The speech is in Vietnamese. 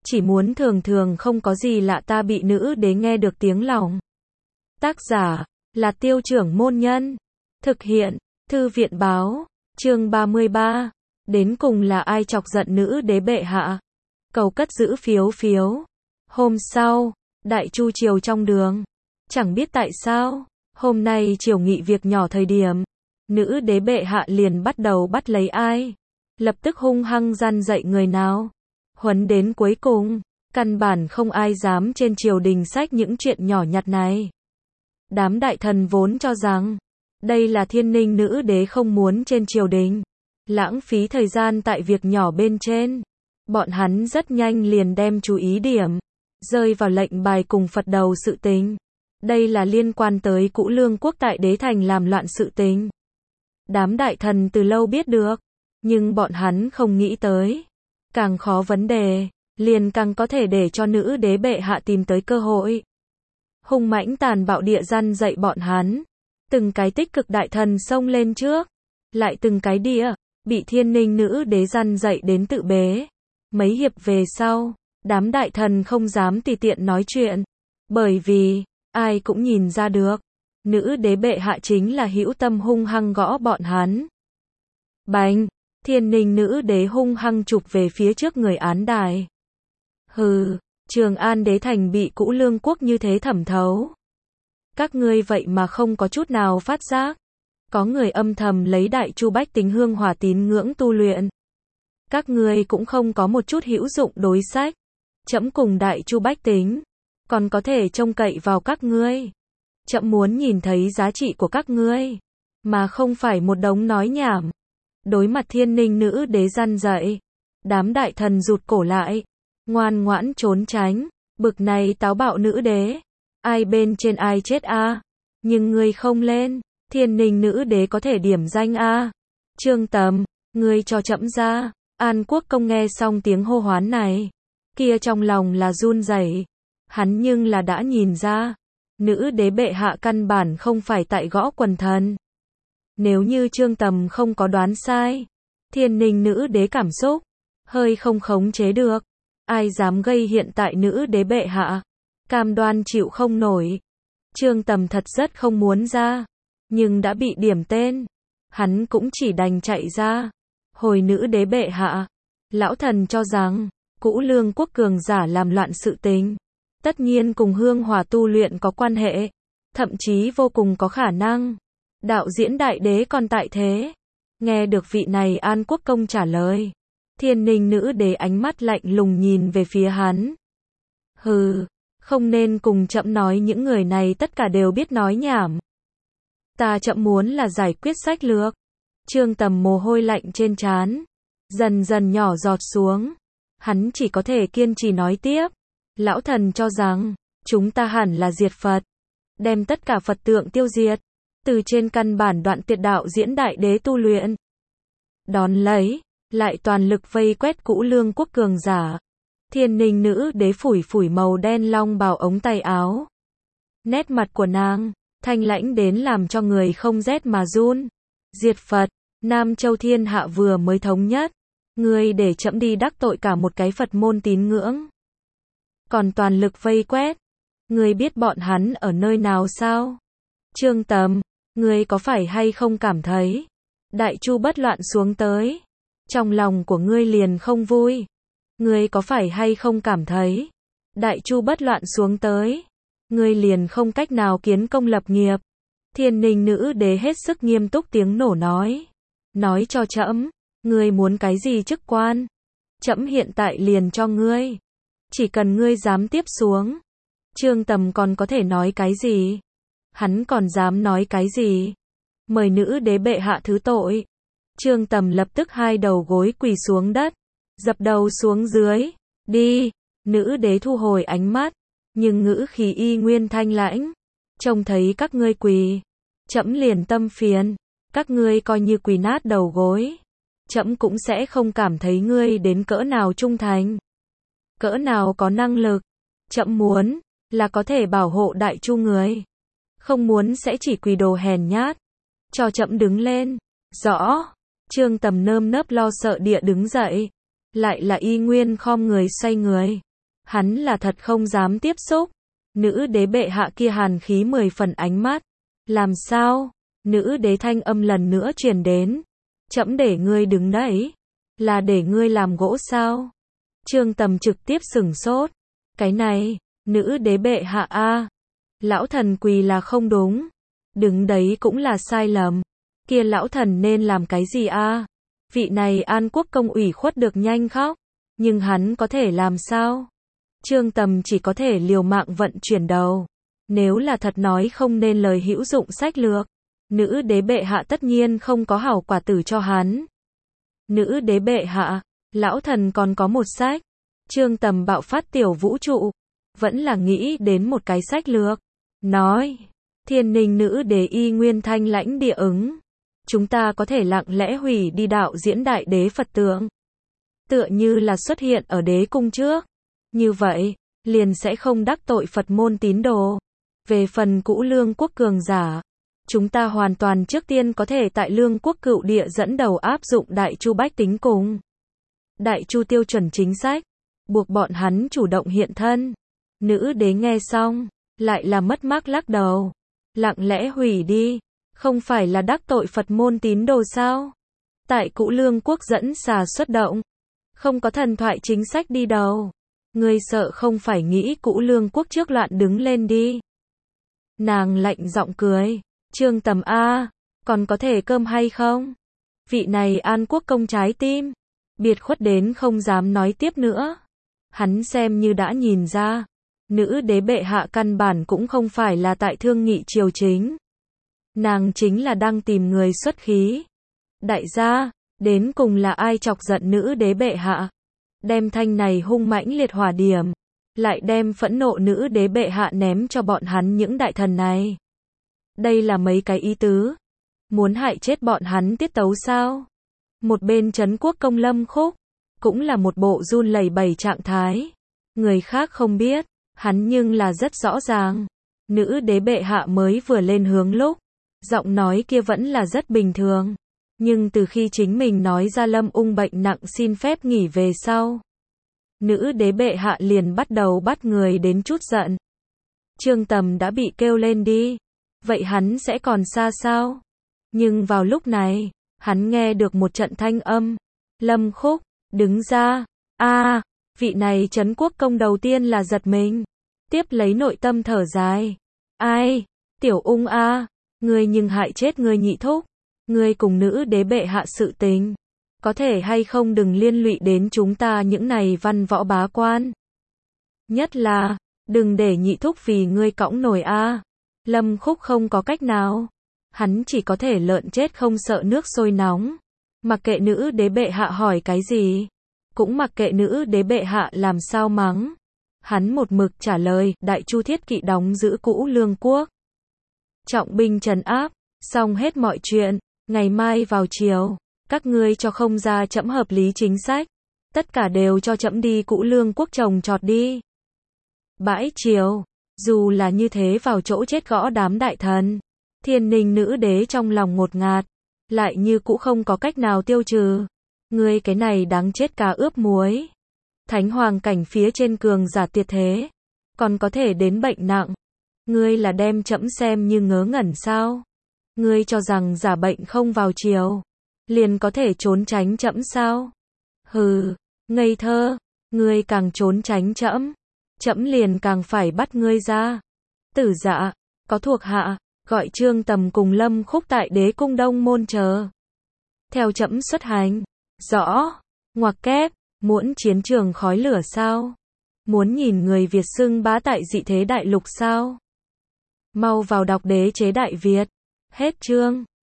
chỉ muốn thường thường không có gì lạ ta bị nữ đế nghe được tiếng lòng. Tác giả là Tiêu Trưởng Môn Nhân. Thực hiện Thư viện Báo. Chương 33. Đến cùng là ai chọc giận nữ đế bệ hạ? Cầu cất giữ phiếu phiếu. Hôm sau, Đại Chu triều trong đường. Chẳng biết tại sao, hôm nay triều nghị việc nhỏ thời điểm, nữ đế bệ hạ liền bắt đầu bắt lấy ai. Lập tức hung hăng gian dạy người nào. Huấn đến cuối cùng, căn bản không ai dám trên triều đình sách những chuyện nhỏ nhặt này. Đám đại thần vốn cho rằng, đây là Thiên Ninh nữ đế không muốn trên triều đình lãng phí thời gian tại việc nhỏ bên trên. Bọn hắn rất nhanh liền đem chú ý điểm rơi vào lệnh bài cùng Phật đầu sự tình. Đây là liên quan tới Cũ Lương quốc tại đế thành làm loạn sự tình. Đám đại thần từ lâu biết được, nhưng bọn hắn không nghĩ tới. Càng khó vấn đề, liền càng có thể để cho nữ đế bệ hạ tìm tới cơ hội. Hung mãnh tàn bạo địa gian dạy bọn hắn. Từng cái tích cực đại thần xông lên trước. Lại từng cái địa, bị Thiên Ninh nữ đế gian dạy đến tự bế. Mấy hiệp về sau, đám đại thần không dám tùy tiện nói chuyện. Bởi vì, ai cũng nhìn ra được, nữ đế bệ hạ chính là hữu tâm hung hăng gõ bọn hắn. Bành! Thiên Ninh nữ đế hung hăng chụp về phía trước người án đài. Hừ, Trường An đế thành bị Cũ Lương quốc như thế thẩm thấu. Các ngươi vậy mà không có chút nào phát giác. Có người âm thầm lấy Đại Chu bách tính hương hỏa tín ngưỡng tu luyện. Các ngươi cũng không có một chút hữu dụng đối sách. Trẫm cùng Đại Chu bách tính, còn có thể trông cậy vào các ngươi. Trẫm muốn nhìn thấy giá trị của các ngươi, mà không phải một đống nói nhảm. Đối mặt Thiên Ninh nữ đế gian dạy, đám đại thần rụt cổ lại, ngoan ngoãn trốn tránh. Bực này táo bạo nữ đế, ai bên trên ai chết a. Nhưng ngươi không lên, Thiên Ninh nữ đế có thể điểm danh a. Trương Tầm, ngươi cho trẫm ra. An Quốc Công nghe xong tiếng hô hoán này, kia trong lòng là run rẩy. Hắn nhưng là đã nhìn ra, nữ đế bệ hạ căn bản không phải tại gõ quần thần. Nếu như Trương Tầm không có đoán sai, Thiên Ninh nữ đế cảm xúc hơi không khống chế được, ai dám gây hiện tại nữ đế bệ hạ, cam đoan chịu không nổi. Trương Tầm thật rất không muốn ra, nhưng đã bị điểm tên, hắn cũng chỉ đành chạy ra. Hồi nữ đế bệ hạ, lão thần cho rằng Cũ Lương quốc cường giả làm loạn sự tình, tất nhiên cùng hương hỏa tu luyện có quan hệ, thậm chí vô cùng có khả năng. Đạo diễn đại đế còn tại thế. Nghe được vị này An Quốc Công trả lời, Thiên Ninh nữ đế ánh mắt lạnh lùng nhìn về phía hắn. Hừ, không nên cùng trẫm nói những người này tất cả đều biết nói nhảm. Ta trẫm muốn là giải quyết sách lược. Trương Tầm mồ hôi lạnh trên trán dần dần nhỏ giọt xuống. Hắn chỉ có thể kiên trì nói tiếp. Lão thần cho rằng, chúng ta hẳn là diệt Phật, đem tất cả Phật tượng tiêu diệt, từ trên căn bản đoạn tuyệt đạo diễn đại đế tu luyện. Đón lấy, lại toàn lực vây quét Cũ Lương quốc cường giả. Thiên Ninh nữ đế phủi phủi màu đen long bào ống tay áo. Nét mặt của nàng, thanh lãnh đến làm cho người không rét mà run. Diệt Phật, Nam Châu thiên hạ vừa mới thống nhất. Ngươi để trẫm đi đắc tội cả một cái Phật môn tín ngưỡng. Còn toàn lực vây quét. Ngươi biết bọn hắn ở nơi nào sao? Trương Tầm, ngươi có phải hay không cảm thấy Đại Chu bất loạn xuống tới, trong lòng của ngươi liền không vui? Ngươi có phải hay không cảm thấy Đại Chu bất loạn xuống tới, ngươi liền không cách nào kiến công lập nghiệp? Thiên Ninh nữ đế hết sức nghiêm túc tiếng nổ nói. Nói cho trẫm, ngươi muốn cái gì chức quan? Trẫm hiện tại liền cho ngươi. Chỉ cần ngươi dám tiếp xuống. Trương Tầm còn có thể nói cái gì? Hắn còn dám nói cái gì? Mời nữ đế bệ hạ thứ tội. Trương Tầm lập tức hai đầu gối quỳ xuống đất, dập đầu xuống dưới. Đi! Nữ đế thu hồi ánh mắt, nhưng ngữ khí y nguyên thanh lãnh. Trông thấy các ngươi quỳ, trẫm liền tâm phiền. Các ngươi coi như quỳ nát đầu gối, trẫm cũng sẽ không cảm thấy ngươi đến cỡ nào trung thành, cỡ nào có năng lực. Trẫm muốn là có thể bảo hộ Đại Chu người, không muốn sẽ chỉ quỳ đồ hèn nhát. Cho trẫm đứng lên. Rõ. Trương Tầm nơm nớp lo sợ địa đứng dậy, lại là y nguyên khom người xoay người. Hắn là thật không dám tiếp xúc. Nữ đế bệ hạ kia hàn khí 10 phần ánh mắt. Làm sao? Nữ đế thanh âm lần nữa truyền đến. Trẫm để ngươi đứng đấy. Là để ngươi làm gỗ sao? Trương Tầm trực tiếp sửng sốt. Cái này, nữ đế bệ hạ a, lão thần quỳ là không đúng. Đứng đấy cũng là sai lầm. Kia lão thần nên làm cái gì a? Vị này An Quốc công ủy khuất được nhanh khóc. Nhưng hắn có thể làm sao? Trương Tầm chỉ có thể liều mạng vận chuyển đầu. Nếu là thật nói không nên lời hữu dụng sách lược, nữ đế bệ hạ tất nhiên không có hảo quả tử cho hắn. Nữ đế bệ hạ, lão thần còn có một sách. Trương Tầm bạo phát tiểu vũ trụ, vẫn là nghĩ đến một cái sách lược. Nói, Thiên Ninh nữ đế y nguyên thanh lãnh địa ứng. Chúng ta có thể lặng lẽ hủy đi đạo diễn đại đế Phật tượng. Tựa như là xuất hiện ở đế cung trước. Như vậy, liền sẽ không đắc tội Phật môn tín đồ. Về phần cũ Lương quốc cường giả, chúng ta hoàn toàn trước tiên có thể tại Lương quốc cựu địa dẫn đầu áp dụng Đại Chu bách tính cùng Đại Chu tiêu chuẩn chính sách, buộc bọn hắn chủ động hiện thân. Nữ đế nghe xong, lại là mất mát lắc đầu. Lặng lẽ hủy đi, không phải là đắc tội Phật môn tín đồ sao? Tại cũ Lương quốc dẫn xà xuất động, không có thần thoại chính sách đi đầu. Ngươi sợ không phải nghĩ cũ Lương quốc trước loạn đứng lên đi. Nàng lạnh giọng cười. Trương Tầm a, còn có thể cơm hay không? Vị này An Quốc công trái tim biệt khuất đến không dám nói tiếp nữa. Hắn xem như đã nhìn ra, nữ đế bệ hạ căn bản cũng không phải là tại thương nghị triều chính. Nàng chính là đang tìm người xuất khí. Đại gia, đến cùng là ai chọc giận nữ đế bệ hạ? Đem thanh này hung mãnh liệt hỏa điểm, lại đem phẫn nộ nữ đế bệ hạ ném cho bọn hắn những đại thần này. Đây là mấy cái ý tứ. Muốn hại chết bọn hắn tiết tấu sao? Một bên Trấn Quốc công Lâm Khúc, cũng là một bộ run lẩy bẩy trạng thái. Người khác không biết, hắn nhưng là rất rõ ràng. Nữ đế bệ hạ mới vừa lên hướng lúc, giọng nói kia vẫn là rất bình thường. Nhưng từ khi chính mình nói ra Lâm Ung bệnh nặng xin phép nghỉ về sau, nữ đế bệ hạ liền bắt đầu bắt người đến chút giận. Trương Tầm đã bị kêu lên đi, vậy hắn sẽ còn xa sao? Nhưng vào lúc này, hắn nghe được một trận thanh âm. Lâm Khúc, đứng ra. A, vị này Trấn Quốc công đầu tiên là giật mình, tiếp lấy nội tâm thở dài. Ai? Tiểu Ung a, ngươi nhưng hại chết ngươi nhị thúc. Ngươi cùng nữ đế bệ hạ sự tình, có thể hay không đừng liên lụy đến chúng ta những này văn võ bá quan. Nhất là, đừng để nhị thúc vì ngươi cõng nổi a. Lâm Khúc không có cách nào. Hắn chỉ có thể lợn chết không sợ nước sôi nóng. Mặc kệ nữ đế bệ hạ hỏi cái gì, cũng mặc kệ nữ đế bệ hạ làm sao mắng. Hắn một mực trả lời, Đại Chu thiết kỵ đóng giữ cũ Lương quốc. Trọng binh trấn áp, xong hết mọi chuyện. Ngày mai vào chiều, các ngươi cho không ra trẫm hợp lý chính sách, tất cả đều cho trẫm đi cũ Lương quốc trồng trọt đi. Bãi chiều, dù là như thế vào chỗ chết gõ đám đại thần. Thiên Ninh nữ đế trong lòng ngột ngạt, lại như cũ không có cách nào tiêu trừ. Ngươi cái này đáng chết cá ướp muối. Thánh hoàng cảnh phía trên cường giả tuyệt thế, còn có thể đến bệnh nặng. Ngươi là đem trẫm xem như ngớ ngẩn sao? Ngươi cho rằng giả bệnh không vào chiều, liền có thể trốn tránh trẫm sao? Hừ, ngây thơ, ngươi càng trốn tránh trẫm, trẫm liền càng phải bắt ngươi ra. Tử Dạ, có thuộc hạ, gọi Trương Tầm cùng Lâm Khúc tại đế cung Đông môn chờ. Theo trẫm xuất hành. Rõ, ngoặc kép, muốn chiến trường khói lửa sao? Muốn nhìn người Việt xưng bá tại dị thế đại lục sao? Mau vào đọc Đế chế Đại Việt. Hết chương.